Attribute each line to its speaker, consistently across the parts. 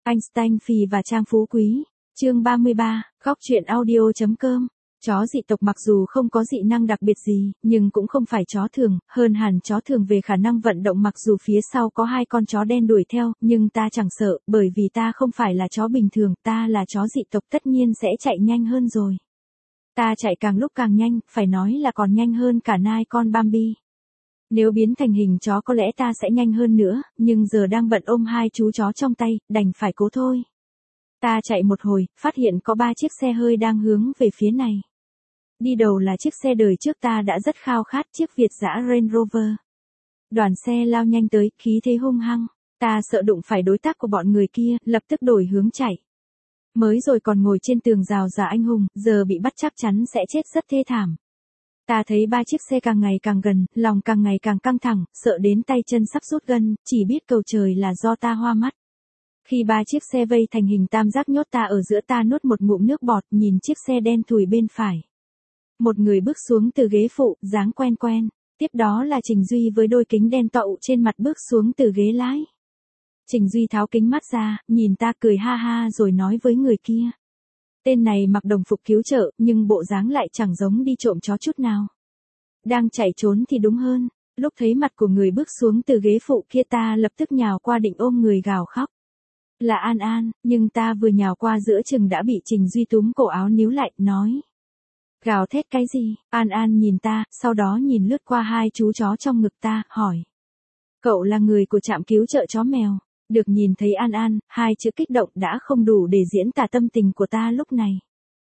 Speaker 1: Einstein Phì và Trang Phú Quý. Chương 33, góc truyện audio.com. Chó dị tộc mặc dù không có dị năng đặc biệt gì, nhưng cũng không phải chó thường, hơn hẳn chó thường về khả năng vận động mặc dù phía sau có hai con chó đen đuổi theo, nhưng ta chẳng sợ, bởi vì ta không phải là chó bình thường, ta là chó dị tộc tất nhiên sẽ chạy nhanh hơn rồi. Ta chạy càng lúc càng nhanh, phải nói là còn nhanh hơn cả nai con Bambi. Nếu biến thành hình chó có lẽ ta sẽ nhanh hơn nữa, nhưng giờ đang bận ôm hai chú chó trong tay, đành phải cố thôi. Ta chạy một hồi, phát hiện có 3 chiếc xe hơi đang hướng về phía này. Đi đầu là chiếc xe đời trước ta đã rất khao khát, chiếc Việt dã Range Rover. Đoàn xe lao nhanh tới, khí thế hung hăng. Ta sợ đụng phải đối tác của bọn người kia, lập tức đổi hướng chạy. Mới rồi còn ngồi trên tường rào giả anh hùng, giờ bị bắt chắc chắn sẽ chết rất thê thảm. Ta thấy 3 chiếc xe càng ngày càng gần, lòng càng ngày càng căng thẳng, sợ đến tay chân sắp rút gân, chỉ biết cầu trời là do ta hoa mắt. Khi 3 chiếc xe vây thành hình tam giác nhốt ta ở giữa, ta nuốt một ngụm nước bọt, nhìn chiếc xe đen thùi bên phải. Một người bước xuống từ ghế phụ, dáng quen quen. Tiếp đó là Trình Duy với đôi kính đen tậu trên mặt bước xuống từ ghế lái. Trình Duy tháo kính mắt ra, nhìn ta cười ha ha rồi nói với người kia. Tên này mặc đồng phục cứu trợ, nhưng bộ dáng lại chẳng giống đi trộm chó chút nào. Đang chạy trốn thì đúng hơn. Lúc thấy mặt của người bước xuống từ ghế phụ kia ta lập tức nhào qua định ôm người gào khóc. Là An An, nhưng ta vừa nhào qua giữa chừng đã bị Trình Duy túm cổ áo níu lại, nói. Gào thét cái gì? An An nhìn ta, sau đó nhìn lướt qua hai chú chó trong ngực ta, hỏi. Cậu là người của trạm cứu trợ chó mèo. Được nhìn thấy An An, hai chữ kích động đã không đủ để diễn tả tâm tình của ta lúc này.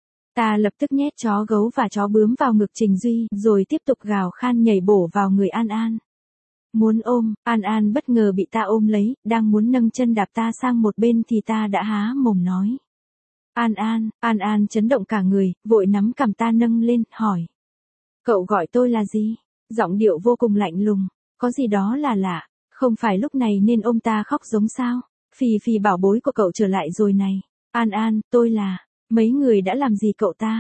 Speaker 1: Ta lập tức nhét chó gấu và chó bướm vào ngực Trình Duy, rồi tiếp tục gào khan nhảy bổ vào người An An. Muốn ôm, An An bất ngờ bị ta ôm lấy, đang muốn nâng chân đạp ta sang một bên thì ta đã há mồm nói. An An chấn động cả người, vội nắm cằm ta nâng lên, hỏi. Cậu gọi tôi là gì? Giọng điệu vô cùng lạnh lùng, có gì đó là lạ, không phải lúc này nên ôm ta khóc giống sao? Phì phì bảo bối của cậu trở lại rồi này. An An, tôi là, mấy người đã làm gì cậu ta?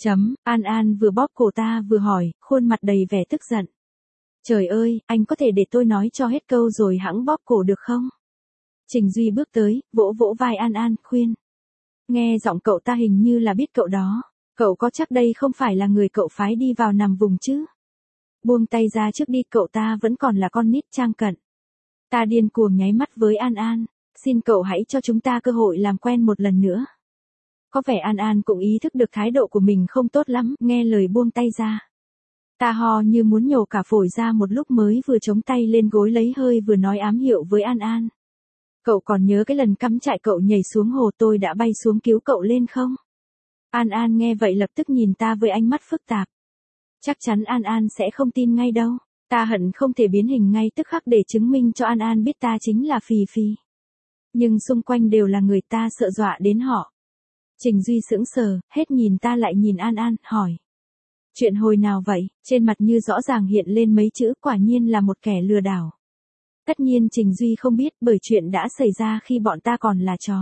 Speaker 1: An An vừa bóp cổ ta vừa hỏi, khuôn mặt đầy vẻ tức giận. Trời ơi, anh có thể để tôi nói cho hết câu rồi hẵng bóp cổ được không? Trình Duy bước tới, vỗ vỗ vai An An, khuyên. Nghe giọng cậu ta hình như là biết cậu đó. Cậu có chắc đây không phải là người cậu phái đi vào nằm vùng chứ? Buông tay ra trước đi, cậu ta vẫn còn là con nít Trang cận. Ta điên cuồng nháy mắt với An An. Xin cậu hãy cho chúng ta cơ hội làm quen một lần nữa. Có vẻ An An cũng ý thức được thái độ của mình không tốt lắm, nghe lời buông tay ra. Ta ho như muốn nhổ cả phổi ra một lúc mới vừa chống tay lên gối lấy hơi vừa nói ám hiệu với An An. Cậu còn nhớ cái lần cắm trại cậu nhảy xuống hồ tôi đã bay xuống cứu cậu lên không? An An nghe vậy lập tức nhìn ta với ánh mắt phức tạp. Chắc chắn An An sẽ không tin ngay đâu. Ta hận không thể biến hình ngay tức khắc để chứng minh cho An An biết ta chính là Phì Phì. Nhưng xung quanh đều là người, ta sợ dọa đến họ. Trình Duy sững sờ, hết nhìn ta lại nhìn An An, hỏi. Chuyện hồi nào vậy? Trên mặt như rõ ràng hiện lên mấy chữ, quả nhiên là một kẻ lừa đảo. Tất nhiên Trình Duy không biết, bởi chuyện đã xảy ra khi bọn ta còn là chó.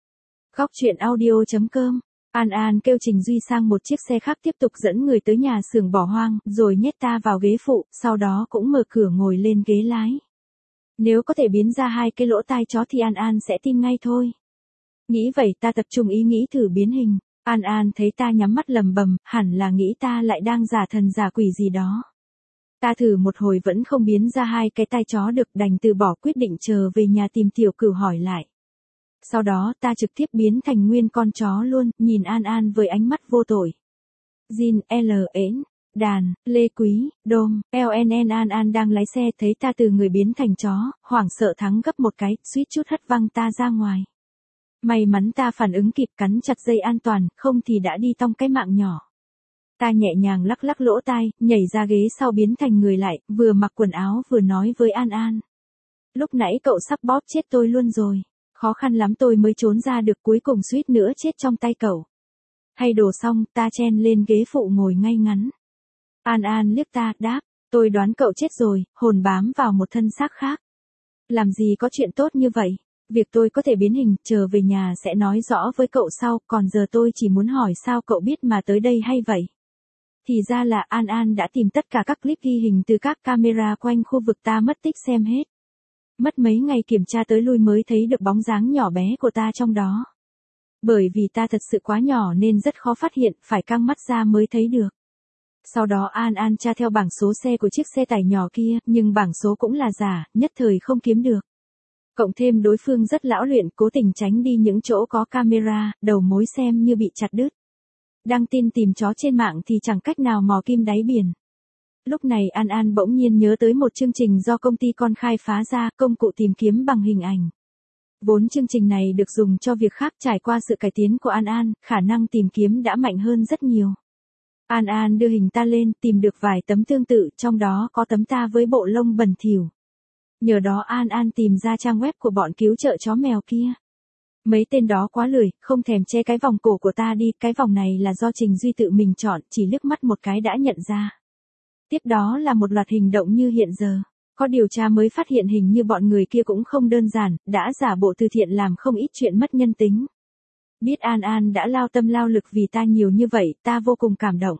Speaker 1: Góc truyện audio.com. An An kêu Trình Duy sang một chiếc xe khác tiếp tục dẫn người tới nhà xưởng bỏ hoang, rồi nhét ta vào ghế phụ, sau đó cũng mở cửa ngồi lên ghế lái. Nếu có thể biến ra hai cái lỗ tai chó thì An An sẽ tin ngay thôi. Nghĩ vậy ta tập trung ý nghĩ thử biến hình. An An thấy ta nhắm mắt lầm bầm, hẳn là nghĩ ta lại đang giả thần giả quỷ gì đó. Ta thử một hồi vẫn không biến ra hai cái tai chó được, đành từ bỏ quyết định chờ về nhà tìm Tiểu Cửu hỏi lại. Sau đó ta trực tiếp biến thành nguyên con chó luôn, nhìn An An với ánh mắt vô tội. Jin, L.N, Đàn, Lê Quý, Đôm, LNN. An An đang lái xe thấy ta từ người biến thành chó, hoảng sợ thắng gấp một cái, suýt chút hất văng ta ra ngoài. May mắn ta phản ứng kịp cắn chặt dây an toàn, không thì đã đi tong cái mạng nhỏ. Ta nhẹ nhàng lắc lắc lỗ tai, nhảy ra ghế sau biến thành người lại, vừa mặc quần áo vừa nói với An An. Lúc nãy cậu sắp bóp chết tôi luôn rồi. Khó khăn lắm tôi mới trốn ra được, cuối cùng suýt nữa chết trong tay cậu. Thay đồ xong, ta chen lên ghế phụ ngồi ngay ngắn. An An liếc ta, đáp, tôi đoán cậu chết rồi, hồn bám vào một thân xác khác. Làm gì có chuyện tốt như vậy? Việc tôi có thể biến hình, chờ về nhà sẽ nói rõ với cậu sau, còn giờ tôi chỉ muốn hỏi sao cậu biết mà tới đây hay vậy? Thì ra là An An đã tìm tất cả các clip ghi hình từ các camera quanh khu vực ta mất tích xem hết. Mất mấy ngày kiểm tra tới lui mới thấy được bóng dáng nhỏ bé của ta trong đó. Bởi vì ta thật sự quá nhỏ nên rất khó phát hiện, phải căng mắt ra mới thấy được. Sau đó An An tra theo bảng số xe của chiếc xe tải nhỏ kia, nhưng bảng số cũng là giả, nhất thời không kiếm được. Cộng thêm đối phương rất lão luyện, cố tình tránh đi những chỗ có camera, đầu mối xem như bị chặt đứt. Đăng tin tìm chó trên mạng thì chẳng cách nào mò kim đáy biển. Lúc này An An bỗng nhiên nhớ tới một chương trình do công ty con khai phá ra, công cụ tìm kiếm bằng hình ảnh. Vốn chương trình này được dùng cho việc khác, trải qua sự cải tiến của An An, khả năng tìm kiếm đã mạnh hơn rất nhiều. An An đưa hình ta lên, tìm được vài tấm tương tự, trong đó có tấm ta với bộ lông bẩn thỉu. Nhờ đó An An tìm ra trang web của bọn cứu trợ chó mèo kia. Mấy tên đó quá lười, không thèm che cái vòng cổ của ta đi, cái vòng này là do Trình Duy tự mình chọn, chỉ liếc mắt một cái đã nhận ra. Tiếp đó là một loạt hành động như hiện giờ. Có điều tra mới phát hiện hình như bọn người kia cũng không đơn giản, đã giả bộ từ thiện làm không ít chuyện mất nhân tính. Biết An An đã lao tâm lao lực vì ta nhiều như vậy, ta vô cùng cảm động.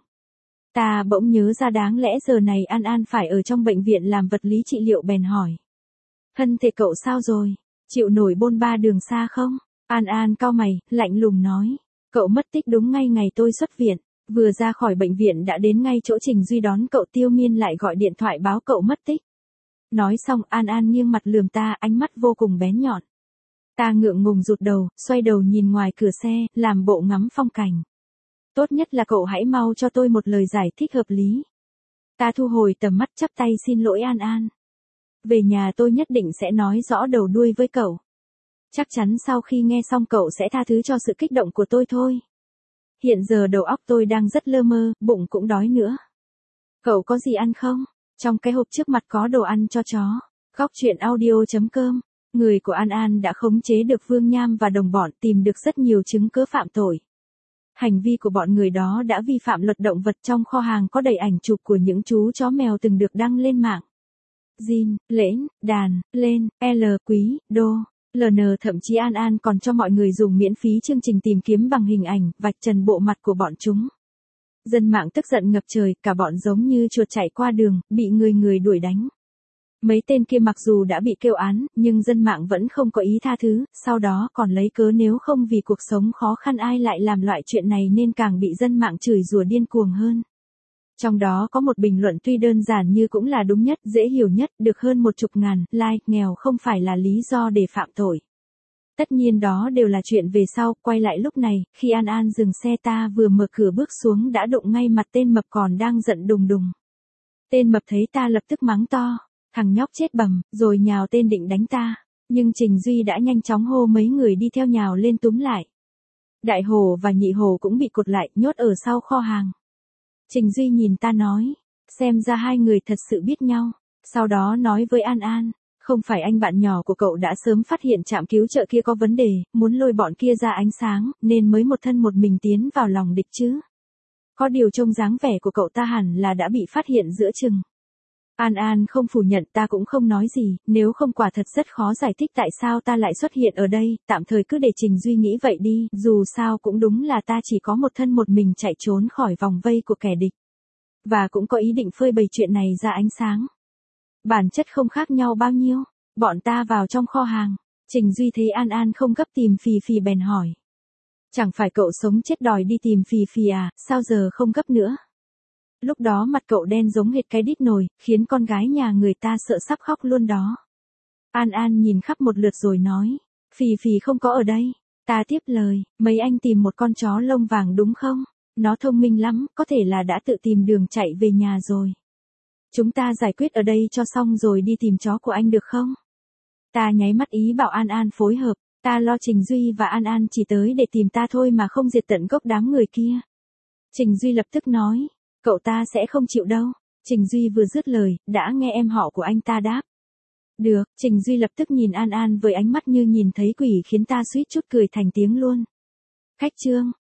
Speaker 1: Ta bỗng nhớ ra đáng lẽ giờ này An An phải ở trong bệnh viện làm vật lý trị liệu, bèn hỏi. Thân thể cậu sao rồi? Chịu nổi bôn ba đường xa không? An An cau mày, lạnh lùng nói. Cậu mất tích đúng ngay ngày tôi xuất viện. Vừa ra khỏi bệnh viện đã đến ngay chỗ Trình Duy đón cậu, Tiêu Miên lại gọi điện thoại báo cậu mất tích. Nói xong An An nghiêng mặt lườm ta, ánh mắt vô cùng bén nhọn. Ta ngượng ngùng rụt đầu, xoay đầu nhìn ngoài cửa xe, làm bộ ngắm phong cảnh. Tốt nhất là cậu hãy mau cho tôi một lời giải thích hợp lý. Ta thu hồi tầm mắt, chắp tay xin lỗi An An. Về nhà tôi nhất định sẽ nói rõ đầu đuôi với cậu. Chắc chắn sau khi nghe xong cậu sẽ tha thứ cho sự kích động của tôi thôi. Hiện giờ đầu óc tôi đang rất lơ mơ, bụng cũng đói nữa. Cậu có gì ăn không? Trong cái hộp trước mặt có đồ ăn cho chó. Góc truyện audio.com. Người của An An đã khống chế được Vương Nham và đồng bọn, tìm được rất nhiều chứng cứ phạm tội. Hành vi của bọn người đó đã vi phạm luật động vật, trong kho hàng có đầy ảnh chụp của những chú chó mèo từng được đăng lên mạng. Jin, Lễn, Đàn, Lên, L, Quý, Đô, LN, thậm chí An An còn cho mọi người dùng miễn phí chương trình tìm kiếm bằng hình ảnh, vạch trần bộ mặt của bọn chúng. Dân mạng tức giận ngập trời, cả bọn giống như chuột chạy qua đường, bị người đuổi đánh. Mấy tên kia mặc dù đã bị kêu án, nhưng dân mạng vẫn không có ý tha thứ, sau đó còn lấy cớ nếu không vì cuộc sống khó khăn ai lại làm loại chuyện này nên càng bị dân mạng chửi rủa điên cuồng hơn. Trong đó có một bình luận tuy đơn giản như cũng là đúng nhất, dễ hiểu nhất, được hơn 10.000 like, nghèo không phải là lý do để phạm tội. Tất nhiên đó đều là chuyện về sau, quay lại lúc này, khi An An dừng xe ta vừa mở cửa bước xuống đã đụng ngay mặt tên mập còn đang giận đùng đùng. Tên mập thấy ta lập tức mắng to, thằng nhóc chết bầm, rồi nhào tên định đánh ta. Nhưng Trình Duy đã nhanh chóng hô mấy người đi theo nhào lên túm lại. Đại Hồ và Nhị Hồ cũng bị cột lại, nhốt ở sau kho hàng. Trình Duy nhìn ta nói, xem ra hai người thật sự biết nhau. Sau đó nói với An An, không phải anh bạn nhỏ của cậu đã sớm phát hiện trạm cứu trợ kia có vấn đề, muốn lôi bọn kia ra ánh sáng, nên mới một thân một mình tiến vào lòng địch chứ. Có điều trông dáng vẻ của cậu ta hẳn là đã bị phát hiện giữa chừng. An An không phủ nhận, ta cũng không nói gì, nếu không quả thật rất khó giải thích tại sao ta lại xuất hiện ở đây, tạm thời cứ để Trình Duy nghĩ vậy đi, dù sao cũng đúng là ta chỉ có một thân một mình chạy trốn khỏi vòng vây của kẻ địch. Và cũng có ý định phơi bày chuyện này ra ánh sáng. Bản chất không khác nhau bao nhiêu, bọn ta vào trong kho hàng, Trình Duy thấy An An không gấp tìm Phì Phì bèn hỏi. Chẳng phải cậu sống chết đòi đi tìm Phì Phì à, sao giờ không gấp nữa? Lúc đó mặt cậu đen giống hệt cái đít nồi, khiến con gái nhà người ta sợ sắp khóc luôn đó. An An nhìn khắp một lượt rồi nói, Phì Phì không có ở đây. Ta tiếp lời, mấy anh tìm một con chó lông vàng đúng không? Nó thông minh lắm, có thể là đã tự tìm đường chạy về nhà rồi. Chúng ta giải quyết ở đây cho xong rồi đi tìm chó của anh được không? Ta nháy mắt ý bảo An An phối hợp, ta lo Trình Duy và An An chỉ tới để tìm ta thôi mà không diệt tận gốc đám người kia. Trình Duy lập tức nói, cậu ta sẽ không chịu đâu. Trình Duy vừa dứt lời, đã nghe em họ của anh ta đáp. Được, Trình Duy lập tức nhìn An An với ánh mắt như nhìn thấy quỷ khiến ta suýt chút cười thành tiếng luôn. Khách Trương,